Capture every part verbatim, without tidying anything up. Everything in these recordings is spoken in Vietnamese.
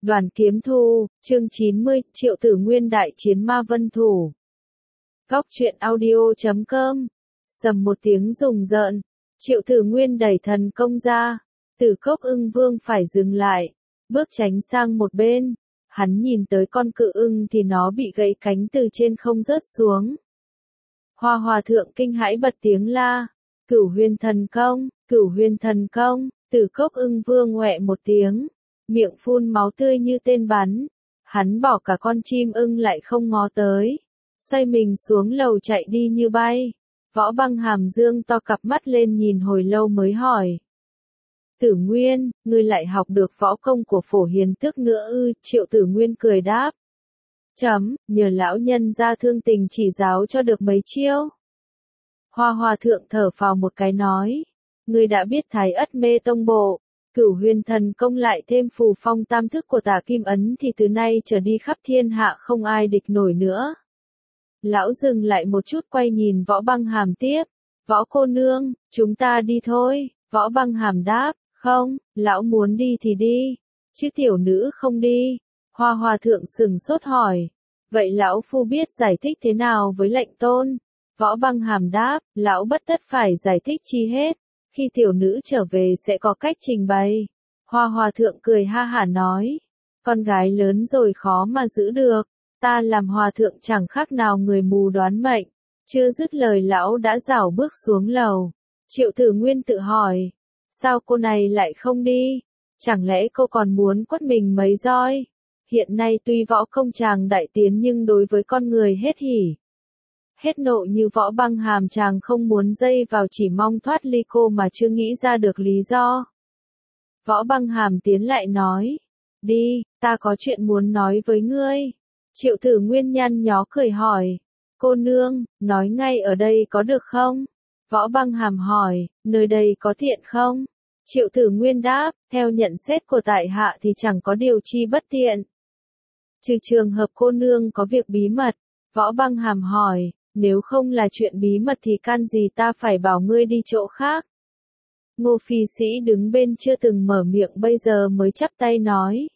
Đoàn Kiếm Thu, chương chín mươi, Triệu Tử Nguyên đại chiến Ma Vân Thủ. Góc truyện audio chấm com. Sầm một tiếng rùng rợn, Triệu Tử Nguyên đẩy thần công ra, Tử Cốc Ưng Vương phải dừng lại, bước tránh sang một bên. Hắn nhìn tới con cự ưng thì nó bị gãy cánh từ trên không rớt xuống. Hoa Hòa Thượng kinh hãi bật tiếng la, Cửu Huyền Thần Công, Cửu Huyền Thần Công. Tử Cốc Ưng Vương ngoẹ một tiếng, miệng phun máu tươi như tên bắn. Hắn bỏ cả con chim ưng lại không ngó tới, xoay mình xuống lầu chạy đi như bay. Võ Băng Hàm dương to cặp mắt lên nhìn hồi lâu mới hỏi: Tử Nguyên, ngươi lại học được võ công của Phổ Hiền Tước nữa ư? Triệu Tử Nguyên cười đáp: Chấm, nhờ lão nhân ra thương tình chỉ giáo cho được mấy chiêu. Hoa Hòa Thượng thở phào một cái nói: Ngươi đã biết Thái Ất Mê Tông Bộ, Cửu Huyền Thần Công lại thêm phù phong tam thức của Tả Kim Ấn thì từ nay trở đi khắp thiên hạ không ai địch nổi nữa. Lão dừng lại một chút quay nhìn Võ Băng Hàm tiếp: Võ cô nương, chúng ta đi thôi. Võ Băng Hàm đáp: Không, lão muốn đi thì đi, chứ tiểu nữ không đi. Hoa Hòa Thượng sừng sốt hỏi: Vậy lão phu biết giải thích thế nào với lệnh tôn? Võ Băng Hàm đáp: Lão bất tất phải giải thích chi hết, khi tiểu nữ trở về sẽ có cách trình bày. Hoa Hòa Thượng cười ha hả nói: Con gái lớn rồi khó mà giữ được, ta làm hòa thượng chẳng khác nào người mù đoán mệnh. Chưa dứt lời lão đã rảo bước xuống lầu. Triệu Tử Nguyên tự hỏi: Sao cô này lại không đi? Chẳng lẽ cô còn muốn quất mình mấy roi? Hiện nay tuy võ công chàng đại tiến nhưng đối với con người hết hỉ hết nộ như Võ Băng Hàm chàng không muốn dây vào, chỉ mong thoát ly cô mà chưa nghĩ ra được lý do. Võ Băng Hàm tiến lại nói: Đi, ta có chuyện muốn nói với ngươi. Triệu Tử Nguyên nhăn nhó cười hỏi: Cô nương, nói ngay ở đây có được không? Võ Băng Hàm hỏi: Nơi đây có tiện không? Triệu Tử Nguyên đáp: Theo nhận xét của tại hạ thì chẳng có điều chi bất tiện, trừ trường hợp cô nương có việc bí mật. Võ Băng Hàm hỏi: Nếu không là chuyện bí mật thì can gì ta phải bảo ngươi đi chỗ khác? Ngô Phi Sĩ đứng bên chưa từng mở miệng bây giờ mới chắp tay nói: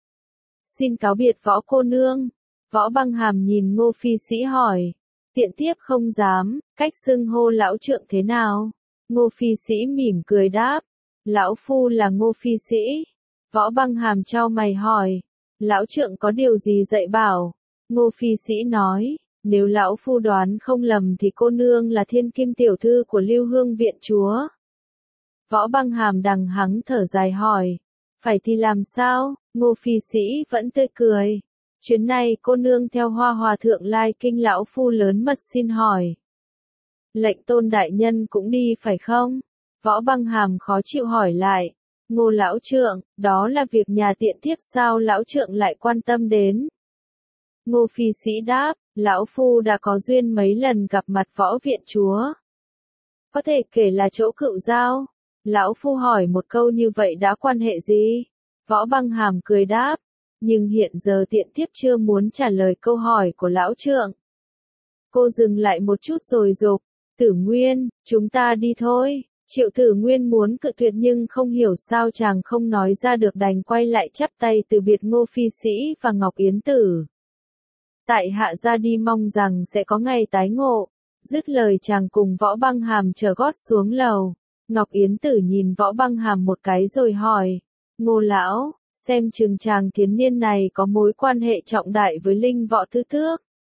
Xin cáo biệt Võ cô nương. Võ Băng Hàm nhìn Ngô Phi Sĩ hỏi: Tiện tiếp không dám, cách xưng hô lão trượng thế nào? Ngô Phi Sĩ mỉm cười đáp: Lão phu là Ngô Phi Sĩ. Võ Băng Hàm chau mày hỏi: Lão trượng có điều gì dạy bảo? Ngô Phi Sĩ nói: Nếu lão phu đoán không lầm thì cô nương là thiên kim tiểu thư của Lưu Hương viện chúa. Võ Băng Hàm đằng hắng thở dài hỏi: Phải thì làm sao? Ngô Phi Sĩ vẫn tươi cười: Chuyến này cô nương theo Hoa Hòa Thượng lai kinh, lão phu lớn mật xin hỏi: Lệnh tôn đại nhân cũng đi phải không? Võ Băng Hàm khó chịu hỏi lại: Ngô lão trượng, đó là việc nhà tiện thiếp sao lão trượng lại quan tâm đến? Ngô Phi Sĩ đáp: Lão phu đã có duyên mấy lần gặp mặt Võ viện chúa. Có thể kể là chỗ cựu giao. Lão phu hỏi một câu như vậy đã quan hệ gì? Võ Băng Hàm cười đáp: Nhưng hiện giờ tiện thiếp chưa muốn trả lời câu hỏi của lão trượng. Cô dừng lại một chút rồi dục: Tử Nguyên, chúng ta đi thôi. Triệu Tử Nguyên muốn cự tuyệt nhưng không hiểu sao chàng không nói ra được, đành quay lại chắp tay từ biệt Ngô Phi Sĩ và Ngọc Yến Tử. Tại hạ ra đi mong rằng sẽ có ngày tái ngộ. Dứt lời chàng cùng Võ Băng Hàm trở gót xuống lầu. Ngọc Yến Tử nhìn Võ Băng Hàm một cái rồi hỏi: Ngô lão, xem chừng chàng thiếu niên này có mối quan hệ trọng đại với Linh Võ Thứ Tước.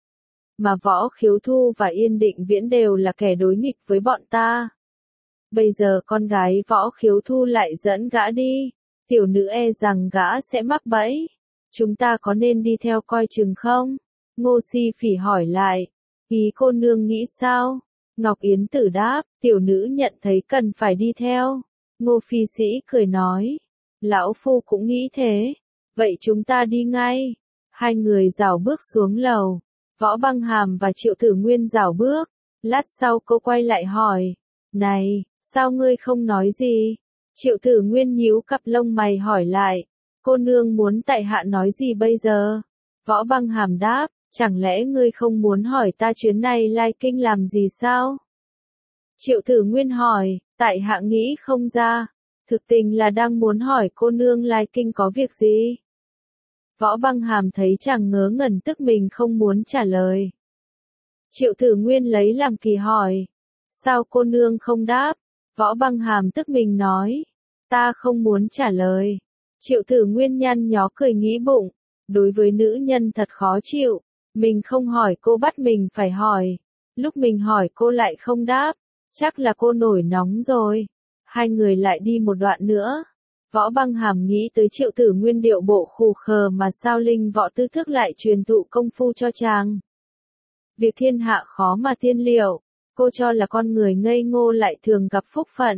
Mà Võ Khiếu Thu và Yên Định Viễn đều là kẻ đối nghịch với bọn ta. Bây giờ con gái Võ Khiếu Thu lại dẫn gã đi, tiểu nữ e rằng gã sẽ mắc bẫy. Chúng ta có nên đi theo coi chừng không? Ngô Si Phỉ hỏi lại: Ý cô nương nghĩ sao? Ngọc Yến Tử đáp: Tiểu nữ nhận thấy cần phải đi theo. Ngô Phi Sĩ cười nói: Lão phu cũng nghĩ thế. Vậy chúng ta đi ngay. Hai người rảo bước xuống lầu. Võ Băng Hàm và Triệu Tử Nguyên rảo bước. Lát sau cô quay lại hỏi: Này, sao ngươi không nói gì? Triệu Tử Nguyên nhíu cặp lông mày hỏi lại: Cô nương muốn tại hạ nói gì bây giờ? Võ Băng Hàm đáp: Chẳng lẽ ngươi không muốn hỏi ta chuyến này lai kinh làm gì sao? Triệu Tử Nguyên hỏi: Tại hạ nghĩ không ra. Thực tình là đang muốn hỏi cô nương lai kinh có việc gì? Võ Băng Hàm thấy chàng ngớ ngẩn tức mình không muốn trả lời. Triệu Tử Nguyên lấy làm kỳ hỏi. Sao cô nương không đáp? Võ Băng Hàm tức mình nói. Ta không muốn trả lời. Triệu Tử Nguyên nhăn nhó cười nghĩ bụng. Đối với nữ nhân thật khó chịu. Mình không hỏi cô bắt mình phải hỏi. Lúc mình hỏi cô lại không đáp. Chắc là cô nổi nóng rồi. Hai người lại đi một đoạn nữa. Võ Băng Hàm nghĩ tới Triệu Tử Nguyên điệu bộ khù khờ mà sao Linh Võ Tư Thức lại truyền thụ công phu cho chàng. Việc thiên hạ khó mà tiên liệu, cô cho là con người ngây ngô lại thường gặp phúc phận.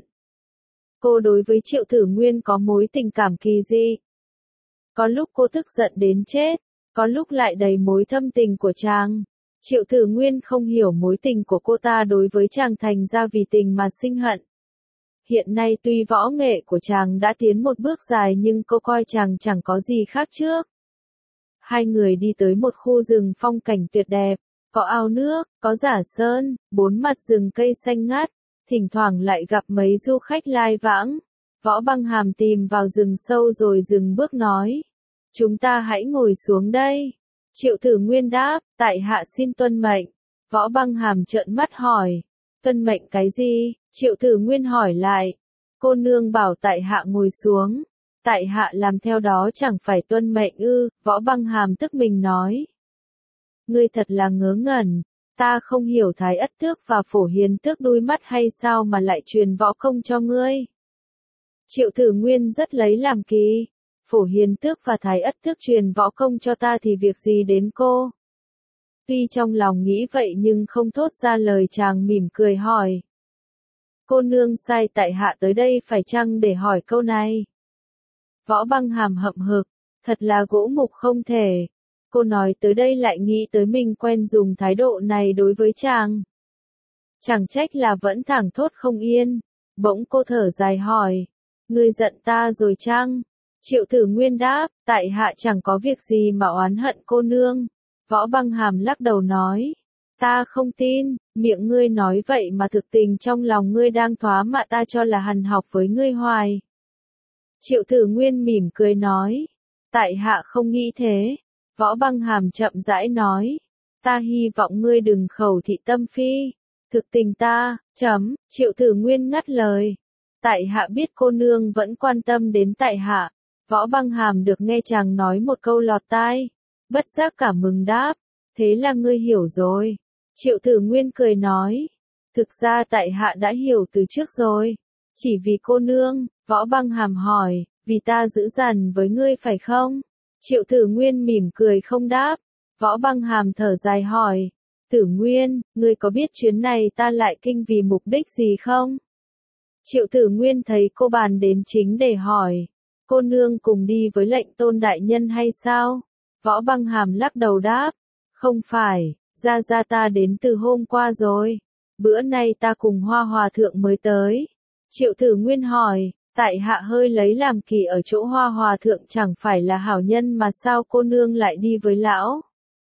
Cô đối với Triệu Tử Nguyên có mối tình cảm kỳ dị. Có lúc cô tức giận đến chết, có lúc lại đầy mối thâm tình của chàng. Triệu Tử Nguyên không hiểu mối tình của cô ta đối với chàng thành ra vì tình mà sinh hận. Hiện nay tuy võ nghệ của chàng đã tiến một bước dài nhưng cô coi chàng chẳng có gì khác trước. Hai người đi tới một khu rừng phong cảnh tuyệt đẹp, có ao nước, có giả sơn, bốn mặt rừng cây xanh ngát, thỉnh thoảng lại gặp mấy du khách lai vãng. Võ Băng Hàm tìm vào rừng sâu rồi dừng bước nói. Chúng ta hãy ngồi xuống đây. Triệu Tử Nguyên đáp, tại hạ xin tuân mệnh. Võ Băng Hàm trợn mắt hỏi. Tuân mệnh cái gì? Triệu Tử Nguyên hỏi lại. Cô nương bảo tại hạ ngồi xuống. Tại hạ làm theo đó chẳng phải tuân mệnh ư? Võ Băng Hàm tức mình nói. Ngươi thật là ngớ ngẩn. Ta không hiểu Thái Ất Tước và Phổ Hiền Tước đuôi mắt hay sao mà lại truyền võ công cho ngươi. Triệu Tử Nguyên rất lấy làm kỳ. Phổ Hiền Tước và Thái Ất Tước truyền võ công cho ta thì việc gì đến cô? Tuy trong lòng nghĩ vậy nhưng không thốt ra lời, chàng mỉm cười hỏi. Cô nương sai tại hạ tới đây phải chăng để hỏi câu này? Võ Băng Hàm hậm hực, thật là gỗ mục không thể. Cô nói tới đây lại nghĩ tới mình quen dùng thái độ này đối với chàng. Chẳng trách là vẫn thẳng thốt không yên. Bỗng cô thở dài hỏi. Ngươi giận ta rồi chăng? Triệu Tử Nguyên đáp, tại hạ chẳng có việc gì mà oán hận cô nương. Võ Băng Hàm lắc đầu nói. Ta không tin, miệng ngươi nói vậy mà thực tình trong lòng ngươi đang thoá mạ ta cho là hằn học với ngươi hoài. Triệu Tử Nguyên mỉm cười nói. Tại hạ không nghĩ thế. Võ Băng Hàm chậm rãi nói. Ta hy vọng ngươi đừng khẩu thị tâm phi. Thực tình ta, chấm, Triệu Tử Nguyên ngắt lời. Tại hạ biết cô nương vẫn quan tâm đến tại hạ. Võ Băng Hàm được nghe chàng nói một câu lọt tai. Bất giác cảm mừng đáp. Thế là ngươi hiểu rồi. Triệu Tử Nguyên cười nói. Thực ra tại hạ đã hiểu từ trước rồi. Chỉ vì cô nương, Võ Băng Hàm hỏi, vì ta dữ dằn với ngươi phải không? Triệu Tử Nguyên mỉm cười không đáp. Võ Băng Hàm thở dài hỏi. Tử Nguyên, ngươi có biết chuyến này ta lại kinh vì mục đích gì không? Triệu Tử Nguyên thấy cô bàn đến chính để hỏi. Cô nương cùng đi với lệnh tôn đại nhân hay sao? Võ Băng Hàm lắc đầu đáp. Không phải, gia gia ta đến từ hôm qua rồi. Bữa nay ta cùng Hoa Hòa Thượng mới tới. Triệu Tử Nguyên hỏi. Tại hạ hơi lấy làm kỳ ở chỗ Hoa Hòa Thượng chẳng phải là hảo nhân mà sao cô nương lại đi với lão?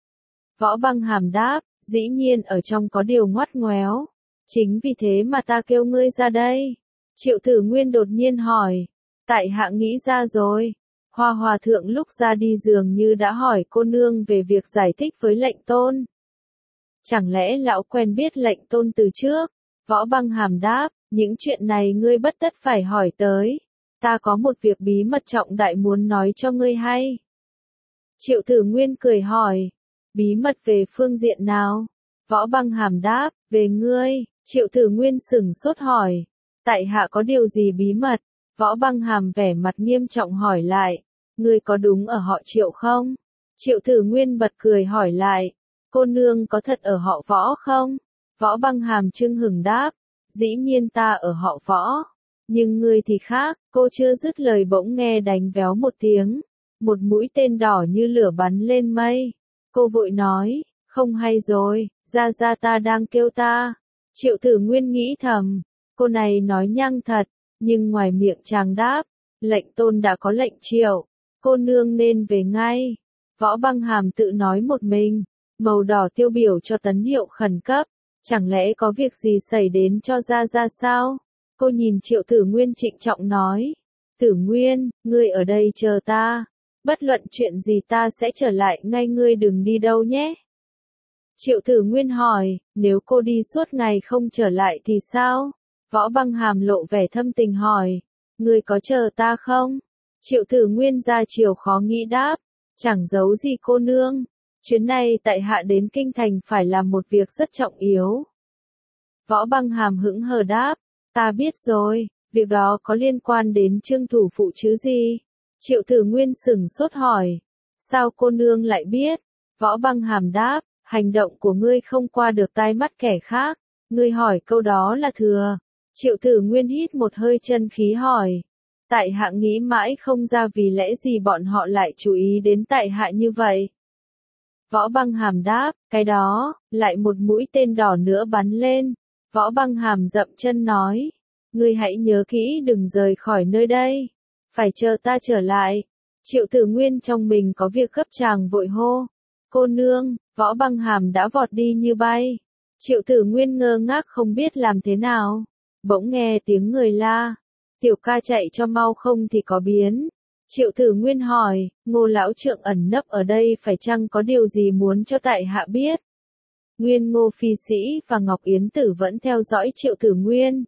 Võ Băng Hàm đáp, dĩ nhiên ở trong có điều ngoắt ngoéo. Chính vì thế mà ta kêu ngươi ra đây. Triệu Tử Nguyên đột nhiên hỏi. Tại hạ nghĩ ra rồi. Hoa Hòa Thượng lúc ra đi dường như đã hỏi cô nương về việc giải thích với lệnh tôn. Chẳng lẽ lão quen biết lệnh tôn từ trước? Võ Băng Hàm đáp, những chuyện này ngươi bất tất phải hỏi tới. Ta có một việc bí mật trọng đại muốn nói cho ngươi hay. Triệu Tử Nguyên cười hỏi. Bí mật về phương diện nào? Võ Băng Hàm đáp, về ngươi. Triệu Tử Nguyên sửng sốt hỏi. Tại hạ có điều gì bí mật? Võ Băng Hàm vẻ mặt nghiêm trọng hỏi lại. Ngươi có đúng ở họ Triệu không? Triệu Tử Nguyên bật cười hỏi lại. Cô nương có thật ở họ Võ không? Võ Băng Hàm chưng hửng đáp. Dĩ nhiên ta ở họ Võ. Nhưng ngươi thì khác, cô chưa dứt lời bỗng nghe đánh véo một tiếng. Một mũi tên đỏ như lửa bắn lên mây. Cô vội nói, không hay rồi, gia gia ta đang kêu ta. Triệu Tử Nguyên nghĩ thầm, cô này nói nhăng thật, nhưng ngoài miệng chàng đáp, lệnh tôn đã có lệnh triệu, cô nương nên về ngay. Võ Băng Hàm tự nói một mình, màu đỏ tiêu biểu cho tín hiệu khẩn cấp, chẳng lẽ có việc gì xảy đến cho gia gia sao? Cô nhìn Triệu Tử Nguyên trịnh trọng nói, Tử Nguyên, ngươi ở đây chờ ta. Bất luận chuyện gì ta sẽ trở lại ngay, ngươi đừng đi đâu nhé. Triệu Tử Nguyên hỏi, nếu cô đi suốt ngày không trở lại thì sao? Võ Băng Hàm lộ vẻ thâm tình hỏi, ngươi có chờ ta không? Triệu Tử Nguyên ra chiều khó nghĩ đáp, chẳng giấu gì cô nương. Chuyến này tại hạ đến kinh thành phải làm một việc rất trọng yếu. Võ Băng Hàm hững hờ đáp, ta biết rồi, việc đó có liên quan đến Trương thủ phụ chứ gì? Triệu Tử Nguyên sửng sốt hỏi, sao cô nương lại biết? Võ Băng Hàm đáp, hành động của ngươi không qua được tai mắt kẻ khác, ngươi hỏi câu đó là thừa. Triệu Tử Nguyên hít một hơi chân khí hỏi, tại hạ nghĩ mãi không ra vì lẽ gì bọn họ lại chú ý đến tại hạ như vậy. Võ Băng Hàm đáp, cái đó, lại một mũi tên đỏ nữa bắn lên. Võ Băng Hàm dậm chân nói, ngươi hãy nhớ kỹ đừng rời khỏi nơi đây, phải chờ ta trở lại. Triệu Tử Nguyên trong mình có việc gấp chàng vội hô, cô nương. Võ Băng Hàm đã vọt đi như bay. Triệu Tử Nguyên ngơ ngác không biết làm thế nào. Bỗng nghe tiếng người la, tiểu ca chạy cho mau không thì có biến. Triệu Tử Nguyên hỏi, Ngô lão trượng ẩn nấp ở đây phải chăng có điều gì muốn cho tại hạ biết? Nguyên Ngô Phi Sĩ và Ngọc Yến Tử vẫn theo dõi Triệu Tử Nguyên.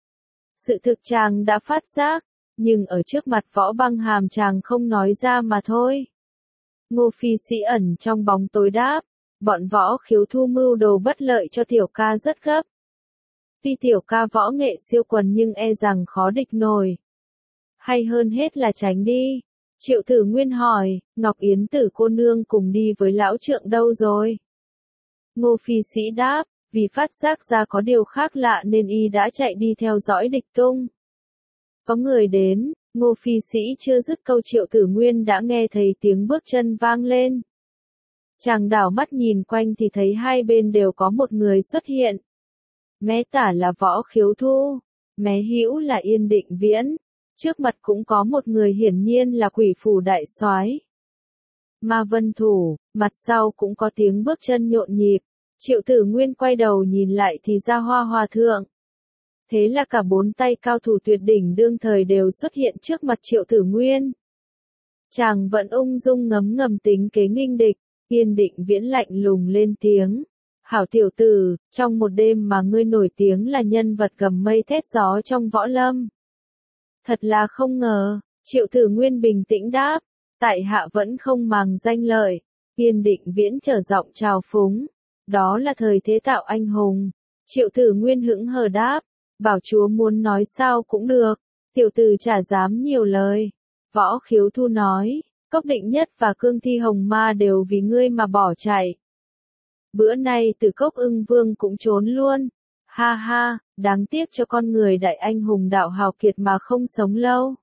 Sự thực chàng đã phát giác, nhưng ở trước mặt Võ Băng Hàm chàng không nói ra mà thôi. Ngô Phi Sĩ ẩn trong bóng tối đáp, bọn Võ Khiếu thu mưu đồ bất lợi cho tiểu ca rất gấp. Tuy tiểu ca võ nghệ siêu quần nhưng e rằng khó địch nổi. Hay hơn hết là tránh đi. Triệu Tử Nguyên hỏi, Ngọc Yến Tử cô nương cùng đi với lão trượng đâu rồi? Ngô Phi Sĩ đáp, vì phát giác ra có điều khác lạ nên y đã chạy đi theo dõi địch tung. Có người đến, Ngô Phi Sĩ chưa dứt câu Triệu Tử Nguyên đã nghe thấy tiếng bước chân vang lên. Chàng đảo mắt nhìn quanh thì thấy hai bên đều có một người xuất hiện. Mé tả là Võ Khiếu Thu, mé hữu là Yên Định Viễn, trước mặt cũng có một người hiển nhiên là Quỷ Phủ đại soái Ma Vân Thủ, mặt sau cũng có tiếng bước chân nhộn nhịp. Triệu Tử Nguyên quay đầu nhìn lại thì ra Hoa Hòa Thượng. Thế là cả bốn tay cao thủ tuyệt đỉnh đương thời đều xuất hiện trước mặt Triệu Tử Nguyên. Chàng vẫn ung dung ngấm ngầm tính kế nghênh địch. Yên Định Viễn lạnh lùng lên tiếng, hảo tiểu tử, trong một đêm mà ngươi nổi tiếng là nhân vật gầm mây thét gió trong võ lâm. Thật là không ngờ. Triệu Tử Nguyên bình tĩnh đáp, tại hạ vẫn không màng danh lợi. Yên Định Viễn trở giọng trào phúng, đó là thời thế tạo anh hùng. Triệu Tử Nguyên hững hờ đáp, bảo chúa muốn nói sao cũng được, tiểu tử chả dám nhiều lời. Võ Khiếu Thu nói, Cốc Định Nhất và Cương Thi Hồng Ma đều vì ngươi mà bỏ chạy. Bữa nay Từ Cốc Ưng Vương cũng trốn luôn. Ha ha, đáng tiếc cho con người đại anh hùng đạo hào kiệt mà không sống lâu.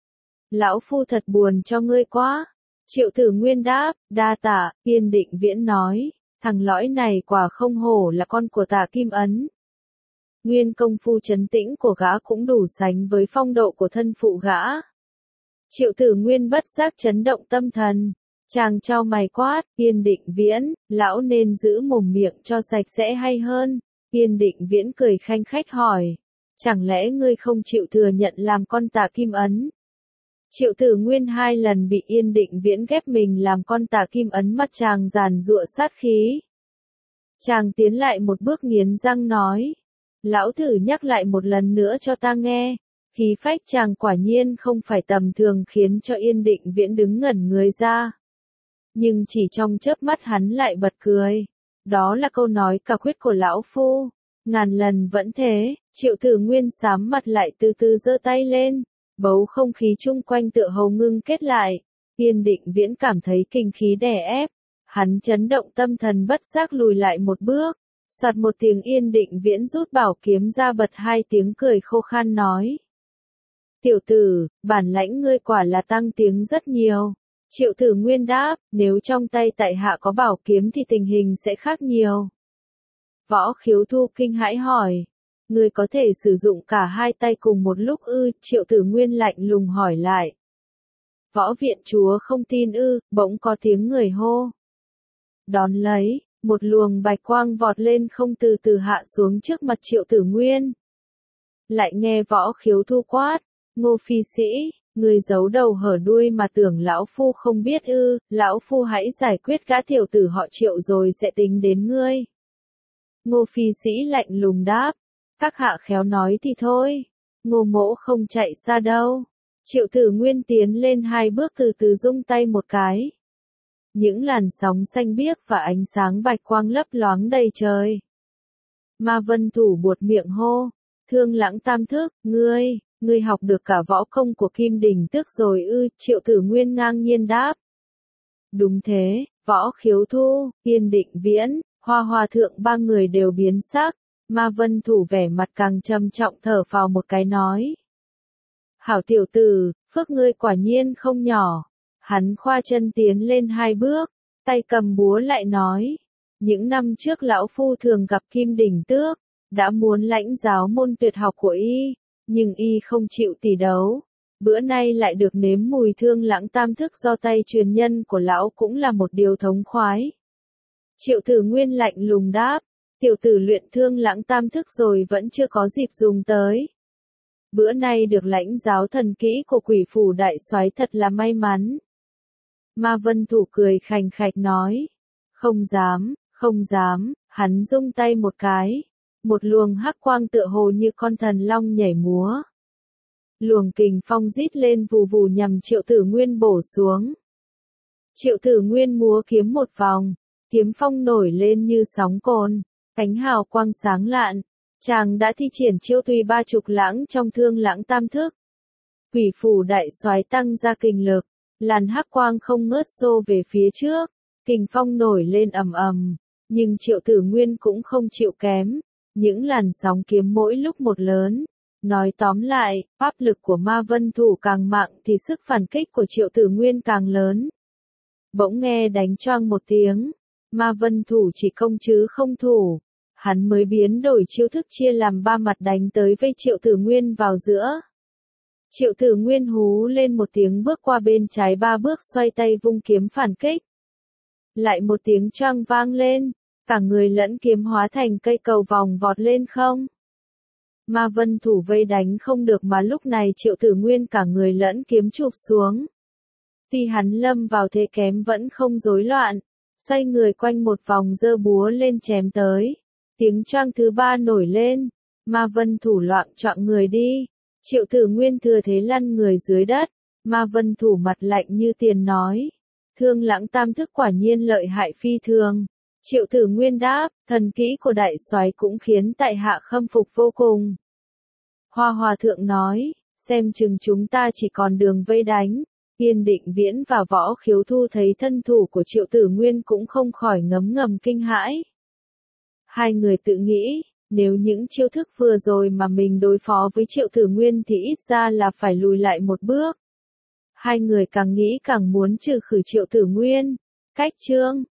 Lão phu thật buồn cho ngươi quá. Triệu Tử Nguyên đáp, đa tạ. Yên Định Viễn nói, thằng lõi này quả không hổ là con của Tạ Kim Ấn. Nguyên công phu trấn tĩnh của gã cũng đủ sánh với phong độ của thân phụ gã. Triệu Tử Nguyên bất giác chấn động tâm thần. Chàng chau mày quát, Yên Định Viễn, lão nên giữ mồm miệng cho sạch sẽ hay hơn. Yên Định Viễn cười khanh khách hỏi, chẳng lẽ ngươi không chịu thừa nhận làm con Tạ Kim Ấn? Triệu Tử Nguyên hai lần bị Yên Định Viễn ghép mình làm con Tạ Kim Ấn, mắt chàng giàn giụa sát khí. Chàng tiến lại một bước nghiến răng nói, lão thử nhắc lại một lần nữa cho ta nghe. Khí phách chàng quả nhiên không phải tầm thường khiến cho Yên Định Viễn đứng ngẩn người ra. Nhưng chỉ trong chớp mắt hắn lại bật cười. Đó là câu nói cả khuyết của lão phu. Ngàn lần vẫn thế. Triệu Tử Nguyên sám mặt lại từ từ giơ tay lên. Bầu không khí chung quanh tựa hồ ngưng kết lại. Yên Định Viễn cảm thấy kinh khí đè ép. Hắn chấn động tâm thần bất giác lùi lại một bước. Soạt một tiếng, Yên Định Viễn rút bảo kiếm ra, bật hai tiếng cười khô khan nói, tiểu tử, bản lãnh ngươi quả là tăng tiếng rất nhiều. Triệu Tử Nguyên đáp, nếu trong tay tại hạ có bảo kiếm thì tình hình sẽ khác nhiều. Võ Khiếu Thu kinh hãi hỏi, ngươi có thể sử dụng cả hai tay cùng một lúc ư? Triệu Tử Nguyên lạnh lùng hỏi lại. Võ viện chúa không tin ư? Bỗng có tiếng người hô. Đón lấy, một luồng bạch quang vọt lên không từ từ hạ xuống trước mặt Triệu Tử Nguyên. Lại nghe Võ Khiếu Thu quát, Ngô Phi Sĩ, Ngươi giấu đầu hở đuôi mà tưởng lão phu không biết ư, lão phu hãy giải quyết gã tiểu tử họ Triệu rồi sẽ tính đến ngươi. Ngô Phi Sĩ lạnh lùng đáp, các hạ khéo nói thì thôi, Ngô mỗ không chạy xa đâu. Triệu Tử Nguyên tiến lên hai bước từ từ rung tay một cái. Những làn sóng xanh biếc và ánh sáng bạch quang lấp loáng đầy trời. Ma Vân Thủ buột miệng hô, Thương Lãng Tam Thức, ngươi, ngươi học được cả võ công của Kim Đình Tước rồi ư? Triệu Tử Nguyên ngang nhiên đáp. Đúng thế, Võ Khiếu Thu, Yên Định Viễn, Hoa Hòa Thượng ba người đều biến sắc. Ma Vân Thủ vẻ mặt càng trầm trọng thở phào một cái nói. Hảo tiểu tử, phước ngươi quả nhiên không nhỏ. Hắn khoa chân tiến lên hai bước, tay cầm búa lại nói. Những năm trước lão phu thường gặp Kim Đình Tước, đã muốn lãnh giáo môn tuyệt học của y, nhưng y không chịu tỷ đấu. Bữa nay lại được nếm mùi Thương Lãng Tam Thức do tay truyền nhân của lão cũng là một điều thống khoái. Triệu Tử Nguyên lạnh lùng đáp, tiểu tử luyện Thương Lãng Tam Thức rồi vẫn chưa có dịp dùng tới. Bữa nay được lãnh giáo thần kỹ của Quỷ Phủ đại soái thật là may mắn. Ma Vân Thủ cười khành khạch nói, không dám, không dám, hắn rung tay một cái, một luồng hắc quang tựa hồ như con thần long nhảy múa. Luồng kình phong rít lên vù vù nhằm Triệu Tử Nguyên bổ xuống. Triệu Tử Nguyên múa kiếm một vòng, kiếm phong nổi lên như sóng cồn, cánh hào quang sáng lạn, chàng đã thi triển chiêu tùy ba trục lãng trong Thương Lãng Tam Thức. Quỷ Phủ đại soái tăng ra kình lực, làn hắc quang không ngớt xô về phía trước, kình phong nổi lên ầm ầm, nhưng Triệu Tử Nguyên cũng không chịu kém, những làn sóng kiếm mỗi lúc một lớn. Nói tóm lại, pháp lực của Ma Vân Thủ càng mạnh thì sức phản kích của Triệu Tử Nguyên càng lớn. Bỗng nghe đánh choang một tiếng, Ma Vân Thủ chỉ công chứ không thủ, hắn mới biến đổi chiêu thức chia làm ba mặt đánh tới vây Triệu Tử Nguyên vào giữa. Triệu Tử Nguyên hú lên một tiếng bước qua bên trái ba bước xoay tay vung kiếm phản kích. Lại một tiếng choang vang lên, cả người lẫn kiếm hóa thành cây cầu vòng vọt lên không. Ma Vân Thủ vây đánh không được mà lúc này Triệu Tử Nguyên cả người lẫn kiếm chụp xuống. Tuy hắn lâm vào thế kém vẫn không rối loạn, xoay người quanh một vòng giơ búa lên chém tới. Tiếng choang thứ ba nổi lên, Ma Vân Thủ loạng choạng người đi. Triệu Tử Nguyên thừa thế lăn người dưới đất, Ma Vân Thủ mặt lạnh như tiền nói. Thương Lãng Tam Thức quả nhiên lợi hại phi thường. Triệu Tử Nguyên đáp, thần kỹ của đại soái cũng khiến tại hạ khâm phục vô cùng. Hoa Hòa Thượng nói, xem chừng chúng ta chỉ còn đường vây đánh. Yên Định Viễn và Võ Khiếu Thu thấy thân thủ của Triệu Tử Nguyên cũng không khỏi ngấm ngầm kinh hãi. Hai người tự nghĩ, nếu những chiêu thức vừa rồi mà mình đối phó với Triệu Tử Nguyên thì ít ra là phải lùi lại một bước. Hai người càng nghĩ càng muốn trừ khử Triệu Tử Nguyên. Cách chương